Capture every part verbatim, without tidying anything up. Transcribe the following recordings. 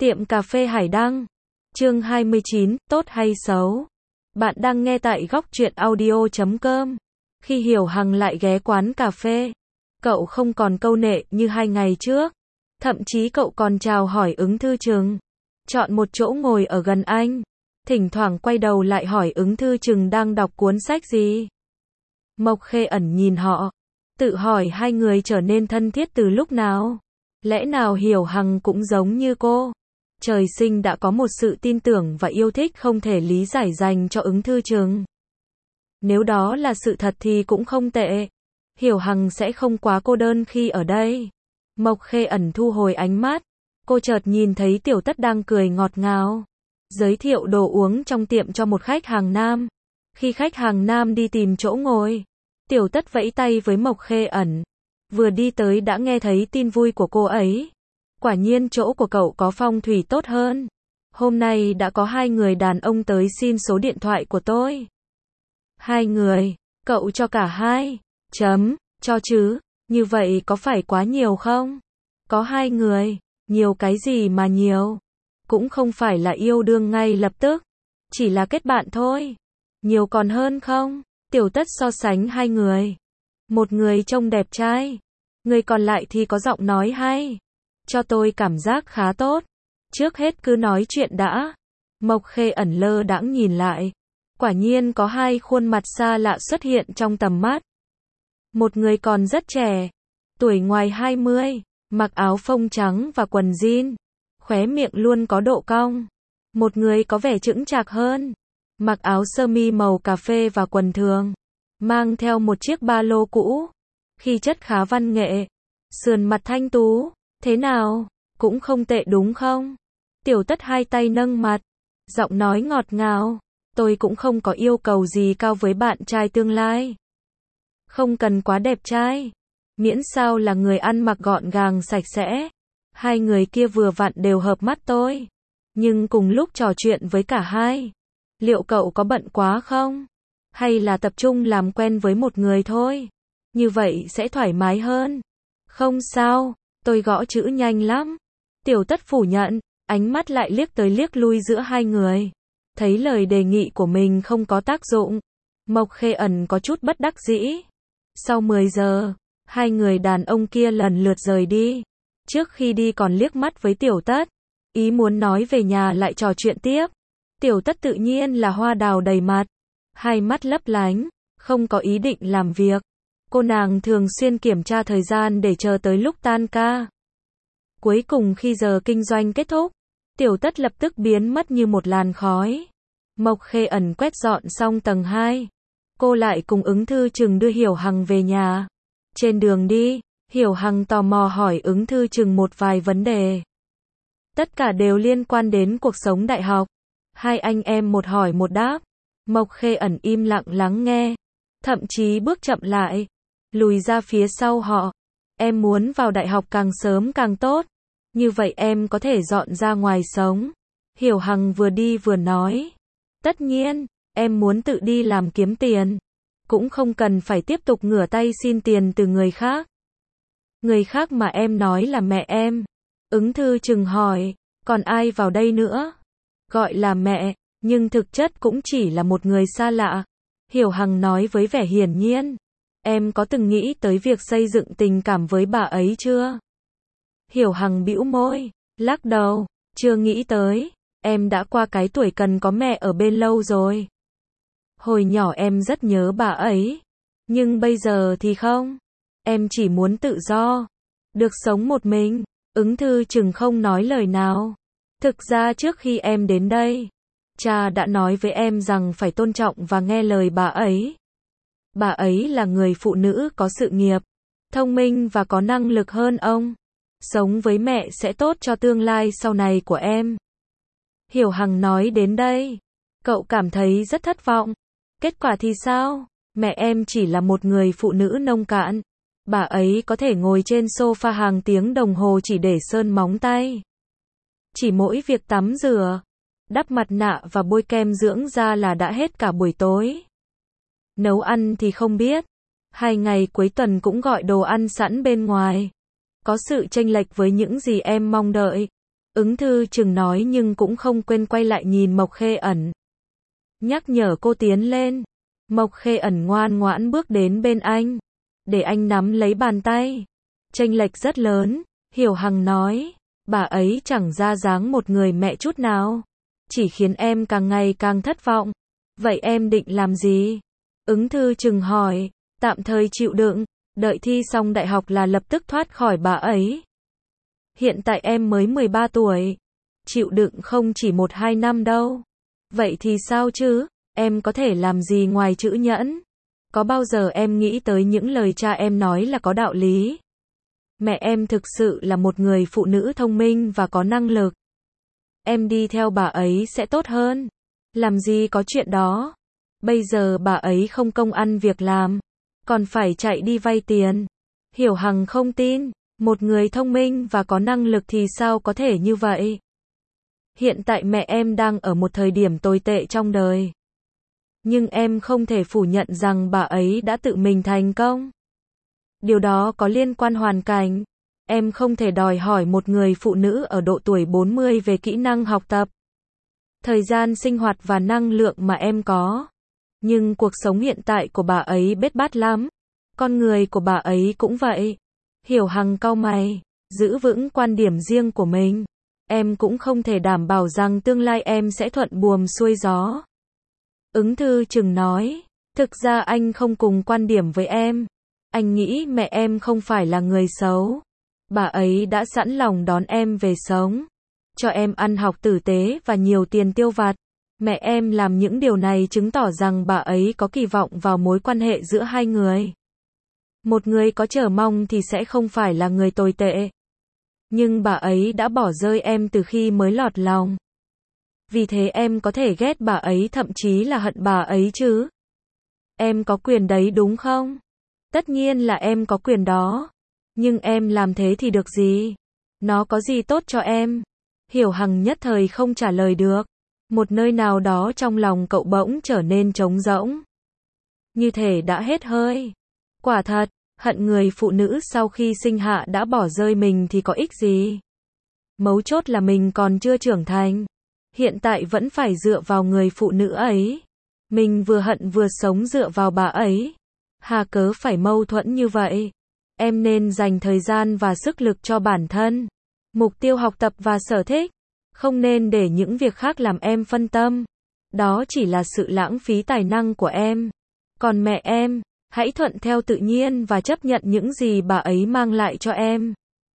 Tiệm cà phê Hải Đăng. Chương hai mươi chín, tốt hay xấu? Bạn đang nghe tại góc truyện audio chấm com. Khi Hiểu Hằng lại ghé quán cà phê, cậu không còn câu nệ như hai ngày trước. Thậm chí cậu còn chào hỏi ứng thư trừng. Chọn một chỗ ngồi ở gần anh. Thỉnh thoảng quay đầu lại hỏi ứng thư trừng đang đọc cuốn sách gì. Mộc Khê ẩn nhìn họ. Tự hỏi hai người trở nên thân thiết từ lúc nào. Lẽ nào Hiểu Hằng cũng giống như cô? Trời sinh đã có một sự tin tưởng và yêu thích không thể lý giải dành cho ứng thư trừng. Nếu đó là sự thật thì cũng không tệ. Hiểu Hằng sẽ không quá cô đơn khi ở đây. Mộc Khê ẩn thu hồi ánh mắt. Cô chợt nhìn thấy Tiểu Tất đang cười ngọt ngào. Giới thiệu đồ uống trong tiệm cho một khách hàng nam. Khi khách hàng nam đi tìm chỗ ngồi, Tiểu Tất vẫy tay với Mộc Khê ẩn. Vừa đi tới đã nghe thấy tin vui của cô ấy. Quả nhiên chỗ của cậu có phong thủy tốt hơn. Hôm nay đã có hai người đàn ông tới xin số điện thoại của tôi. Hai người, cậu cho cả hai. Chấm, cho chứ, như vậy có phải quá nhiều không? Có hai người, nhiều cái gì mà nhiều? Cũng không phải là yêu đương ngay lập tức. Chỉ là kết bạn thôi. Nhiều còn hơn không? Tiểu Tất so sánh hai người. Một người trông đẹp trai. Người còn lại thì có giọng nói hay. Cho tôi cảm giác khá tốt. Trước hết cứ nói chuyện đã. Mộc Khê ẩn lơ đãng nhìn lại. Quả nhiên có hai khuôn mặt xa lạ xuất hiện trong tầm mắt. Một người còn rất trẻ. Tuổi ngoài hai mươi. Mặc áo phông trắng và quần jean. Khóe miệng luôn có độ cong. Một người có vẻ chững chạc hơn. Mặc áo sơ mi màu cà phê và quần thường. Mang theo một chiếc ba lô cũ. Khí chất khá văn nghệ. Sườn mặt thanh tú. Thế nào? Cũng không tệ đúng không? Tiểu Tất hai tay nâng mặt. Giọng nói ngọt ngào. Tôi cũng không có yêu cầu gì cao với bạn trai tương lai. Không cần quá đẹp trai. Miễn sao là người ăn mặc gọn gàng sạch sẽ. Hai người kia vừa vặn đều hợp mắt tôi. Nhưng cùng lúc trò chuyện với cả hai. Liệu cậu có bận quá không? Hay là tập trung làm quen với một người thôi? Như vậy sẽ thoải mái hơn. Không sao, tôi gõ chữ nhanh lắm. Tiểu Tất phủ nhận, ánh mắt lại liếc tới liếc lui giữa hai người. Thấy lời đề nghị của mình không có tác dụng. Mộc Khê ẩn có chút bất đắc dĩ. Sau mười giờ, hai người đàn ông kia lần lượt rời đi. Trước khi đi còn liếc mắt với Tiểu Tất. Ý muốn nói về nhà lại trò chuyện tiếp. Tiểu Tất tự nhiên là hoa đào đầy mặt. Hai mắt lấp lánh, không có ý định làm việc. Cô nàng thường xuyên kiểm tra thời gian để chờ tới lúc tan ca. Cuối cùng khi giờ kinh doanh kết thúc, Tiểu Tất lập tức biến mất như một làn khói. Mộc Khê ẩn quét dọn xong tầng hai. Cô lại cùng ứng thư trừng đưa Hiểu Hằng về nhà. Trên đường đi, Hiểu Hằng tò mò hỏi ứng thư trừng một vài vấn đề. Tất cả đều liên quan đến cuộc sống đại học. Hai anh em một hỏi một đáp. Mộc Khê ẩn im lặng lắng nghe. Thậm chí bước chậm lại. Lùi ra phía sau họ. Em muốn vào đại học càng sớm càng tốt. Như vậy em có thể dọn ra ngoài sống. Hiểu Hằng vừa đi vừa nói. Tất nhiên, em muốn tự đi làm kiếm tiền. Cũng không cần phải tiếp tục ngửa tay xin tiền từ người khác. Người khác mà em nói là mẹ em. Ứng thư trừng hỏi, còn ai vào đây nữa? Gọi là mẹ, nhưng thực chất cũng chỉ là một người xa lạ. Hiểu Hằng nói với vẻ hiển nhiên. Em có từng nghĩ tới việc xây dựng tình cảm với bà ấy chưa? Hiểu Hằng bĩu môi, lắc đầu, chưa nghĩ tới. Em đã qua cái tuổi cần có mẹ ở bên lâu rồi. Hồi nhỏ em rất nhớ bà ấy. Nhưng bây giờ thì không. Em chỉ muốn tự do. Được sống một mình. Ứng thư trừng không nói lời nào. Thực ra trước khi em đến đây, cha đã nói với em rằng phải tôn trọng và nghe lời bà ấy. Bà ấy là người phụ nữ có sự nghiệp, thông minh và có năng lực hơn ông. Sống với mẹ sẽ tốt cho tương lai sau này của em. Hiểu Hằng nói đến đây, cậu cảm thấy rất thất vọng. Kết quả thì sao? Mẹ em chỉ là một người phụ nữ nông cạn. Bà ấy có thể ngồi trên sofa hàng tiếng đồng hồ chỉ để sơn móng tay. Chỉ mỗi việc tắm rửa, đắp mặt nạ và bôi kem dưỡng da là đã hết cả buổi tối. Nấu ăn thì không biết. Hai ngày cuối tuần cũng gọi đồ ăn sẵn bên ngoài. Có sự chênh lệch với những gì em mong đợi. Ứng Thư Trừng nói nhưng cũng không quên quay lại nhìn Mộc Khê Ẩn. Nhắc nhở cô tiến lên. Mộc Khê Ẩn ngoan ngoãn bước đến bên anh. Để anh nắm lấy bàn tay. Chênh lệch rất lớn, Hiểu Hằng nói. Bà ấy chẳng ra dáng một người mẹ chút nào. Chỉ khiến em càng ngày càng thất vọng. Vậy em định làm gì? Ứng Thư Trừng hỏi. Tạm thời chịu đựng. Đợi thi xong đại học là lập tức thoát khỏi bà ấy. Hiện tại em mới mười ba tuổi. Chịu đựng không chỉ một hai năm đâu. Vậy thì sao chứ? Em có thể làm gì ngoài chữ nhẫn? Có bao giờ em nghĩ tới những lời cha em nói là có đạo lý? Mẹ em thực sự là một người phụ nữ thông minh và có năng lực. Em đi theo bà ấy sẽ tốt hơn. Làm gì có chuyện đó. Bây giờ bà ấy không công ăn việc làm. Còn phải chạy đi vay tiền. Hiểu Hằng không tin. Một người thông minh và có năng lực thì sao có thể như vậy? Hiện tại mẹ em đang ở một thời điểm tồi tệ trong đời. Nhưng em không thể phủ nhận rằng bà ấy đã tự mình thành công. Điều đó có liên quan hoàn cảnh. Em không thể đòi hỏi một người phụ nữ ở độ tuổi bốn mươi về kỹ năng học tập, thời gian sinh hoạt và năng lượng mà em có. Nhưng cuộc sống hiện tại của bà ấy bết bát lắm. Con người của bà ấy cũng vậy. Hiểu Hằng cau mày, giữ vững quan điểm riêng của mình. Em cũng không thể đảm bảo rằng tương lai em sẽ thuận buồm xuôi gió. Ứng Thư Trừng nói, thực ra anh không cùng quan điểm với em. Anh nghĩ mẹ em không phải là người xấu. Bà ấy đã sẵn lòng đón em về sống. Cho em ăn học tử tế và nhiều tiền tiêu vặt. Mẹ em làm những điều này chứng tỏ rằng bà ấy có kỳ vọng vào mối quan hệ giữa hai người. Một người có chờ mong thì sẽ không phải là người tồi tệ. Nhưng bà ấy đã bỏ rơi em từ khi mới lọt lòng. Vì thế em có thể ghét bà ấy, thậm chí là hận bà ấy chứ. Em có quyền đấy đúng không? Tất nhiên là em có quyền đó. Nhưng em làm thế thì được gì? Nó có gì tốt cho em? Hiểu Hằng nhất thời không trả lời được. Một nơi nào đó trong lòng cậu bỗng trở nên trống rỗng. Như thể đã hết hơi. Quả thật, hận người phụ nữ sau khi sinh hạ đã bỏ rơi mình thì có ích gì? Mấu chốt là mình còn chưa trưởng thành. Hiện tại vẫn phải dựa vào người phụ nữ ấy. Mình vừa hận vừa sống dựa vào bà ấy. Hà cớ phải mâu thuẫn như vậy? Em nên dành thời gian và sức lực cho bản thân. Mục tiêu học tập và sở thích. Không nên để những việc khác làm em phân tâm. Đó chỉ là sự lãng phí tài năng của em. Còn mẹ em, hãy thuận theo tự nhiên và chấp nhận những gì bà ấy mang lại cho em.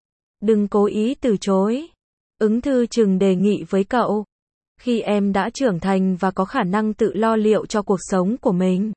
Đừng cố ý từ chối. Ứng Thư Trừng đề nghị với cậu. Khi em đã trưởng thành và có khả năng tự lo liệu cho cuộc sống của mình.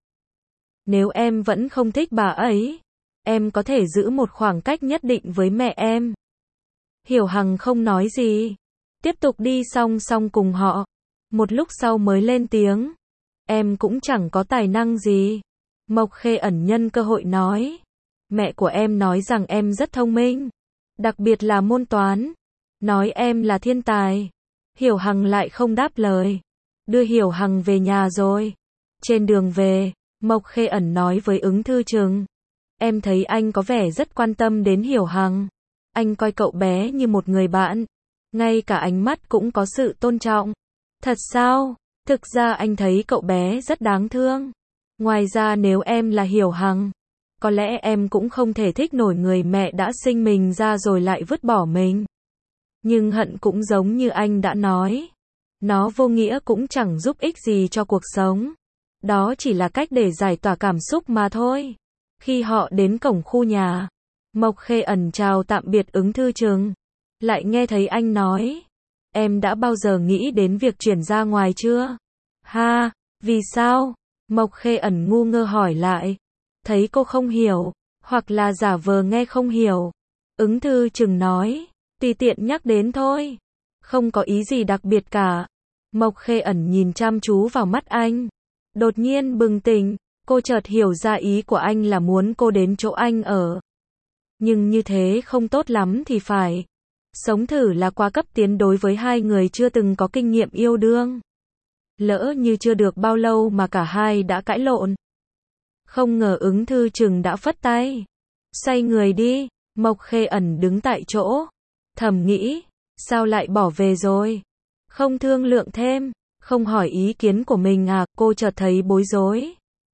Nếu em vẫn không thích bà ấy, em có thể giữ một khoảng cách nhất định với mẹ em. Hiểu Hằng không nói gì. Tiếp tục đi song song cùng họ. Một lúc sau mới lên tiếng. Em cũng chẳng có tài năng gì. Mộc Khê Ẩn nhân cơ hội nói. Mẹ của em nói rằng em rất thông minh. Đặc biệt là môn toán. Nói em là thiên tài. Hiểu Hằng lại không đáp lời. Đưa Hiểu Hằng về nhà rồi. Trên đường về, Mộc Khê Ẩn nói với Ứng Thư Trừng. Em thấy anh có vẻ rất quan tâm đến Hiểu Hằng. Anh coi cậu bé như một người bạn. Ngay cả ánh mắt cũng có sự tôn trọng. Thật sao? Thực ra anh thấy cậu bé rất đáng thương. Ngoài ra nếu em là Hiểu Hằng, có lẽ em cũng không thể thích nổi người mẹ đã sinh mình ra rồi lại vứt bỏ mình. Nhưng hận cũng giống như anh đã nói. Nó vô nghĩa cũng chẳng giúp ích gì cho cuộc sống. Đó chỉ là cách để giải tỏa cảm xúc mà thôi. Khi họ đến cổng khu nhà, Mộc Khê Ẩn chào tạm biệt Ứng Thư Trừng. Lại nghe thấy anh nói. Em đã bao giờ nghĩ đến việc chuyển ra ngoài chưa? Ha, vì sao? Mộc Khê Ẩn ngu ngơ hỏi lại. Thấy cô không hiểu, hoặc là giả vờ nghe không hiểu. Ứng Thư Trừng nói. Tùy tiện nhắc đến thôi. Không có ý gì đặc biệt cả. Mộc Khê Ẩn nhìn chăm chú vào mắt anh. Đột nhiên bừng tỉnh, cô chợt hiểu ra ý của anh là muốn cô đến chỗ anh ở. Nhưng như thế không tốt lắm thì phải. Sống thử là quá cấp tiến đối với hai người chưa từng có kinh nghiệm yêu đương. Lỡ như chưa được bao lâu mà cả hai đã cãi lộn. Không ngờ Ứng Thư Trừng đã phất tay. Xoay người đi, Mộc Khê Ẩn đứng tại chỗ. Thầm nghĩ, Sao lại bỏ về rồi? Không thương lượng thêm, không hỏi ý kiến của mình à? Cô chợt thấy bối rối.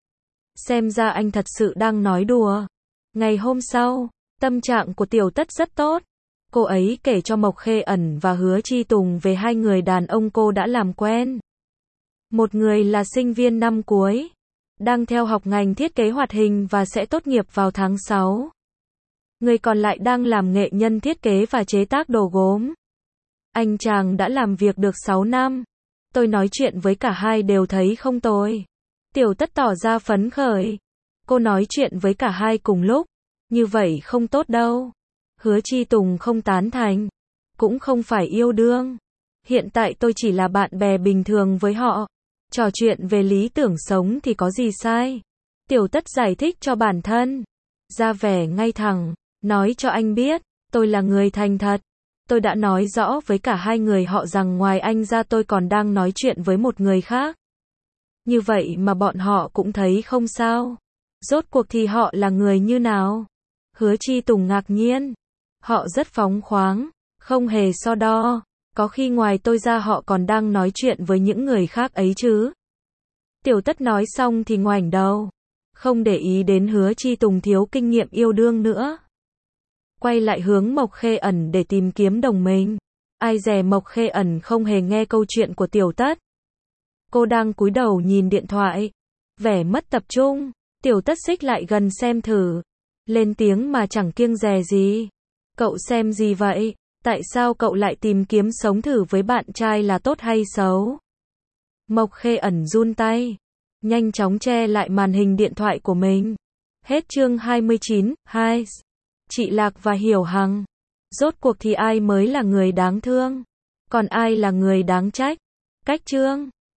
Xem ra anh thật sự đang nói đùa. Ngày hôm sau, tâm trạng của Tiểu Tất rất tốt. Cô ấy kể cho Mộc Khê Ẩn và Hứa Chi Tùng về hai người đàn ông cô đã làm quen. Một người là sinh viên năm cuối, đang theo học ngành thiết kế hoạt hình và sẽ tốt nghiệp vào tháng sáu. Người còn lại đang làm nghệ nhân thiết kế và chế tác đồ gốm. Anh chàng đã làm việc được sáu năm. Tôi nói chuyện với cả hai đều thấy không tồi. Tiểu Tất tỏ ra phấn khởi. Cô nói chuyện với cả hai cùng lúc. Như vậy không tốt đâu. Hứa Chi Tùng không tán thành. Cũng không phải yêu đương. Hiện tại tôi chỉ là bạn bè bình thường với họ. Trò chuyện về lý tưởng sống thì có gì sai. Tiểu Tất giải thích cho bản thân. Ra vẻ ngay thẳng. Nói cho anh biết. Tôi là người thành thật. Tôi đã nói rõ với cả hai người họ rằng ngoài anh ra tôi còn đang nói chuyện với một người khác. Như vậy mà bọn họ cũng thấy không sao. Rốt cuộc thì họ là người như nào? Hứa Chi Tùng ngạc nhiên. Họ rất phóng khoáng, không hề so đo. Có khi ngoài tôi ra họ còn đang nói chuyện với những người khác ấy chứ. Tiểu Tất nói xong thì ngoảnh đầu. Không để ý đến Hứa Chi Tùng thiếu kinh nghiệm yêu đương nữa. Quay lại hướng Mộc Khê Ẩn để tìm kiếm đồng minh. Ai dè Mộc Khê Ẩn không hề nghe câu chuyện của Tiểu Tất. Cô đang cúi đầu nhìn điện thoại. Vẻ mất tập trung. Tiểu Tất xích lại gần xem thử. Lên tiếng mà chẳng kiêng dè gì. Cậu xem gì vậy? Tại sao cậu lại tìm kiếm sống thử với bạn trai là tốt hay xấu? Mộc Khê Ẩn run tay. Nhanh chóng che lại màn hình điện thoại của mình. Hết chương hai mươi chín, hai. Chị Lạc và Hiểu Hằng. Rốt cuộc thì ai mới là người đáng thương? Còn ai là người đáng trách? Cách chương